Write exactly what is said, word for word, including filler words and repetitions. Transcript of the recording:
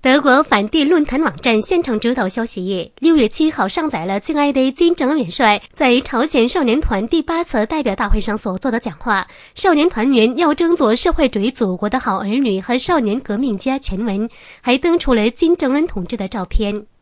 德国反帝论坛网站现场指导消息，六月七号上载了敬爱的金正恩元帅在朝鲜少年团第八次代表大会上所做的讲话。少年团员要争做社会主义祖国的好儿女和少年革命家全文，还登出了金正恩同志的照片。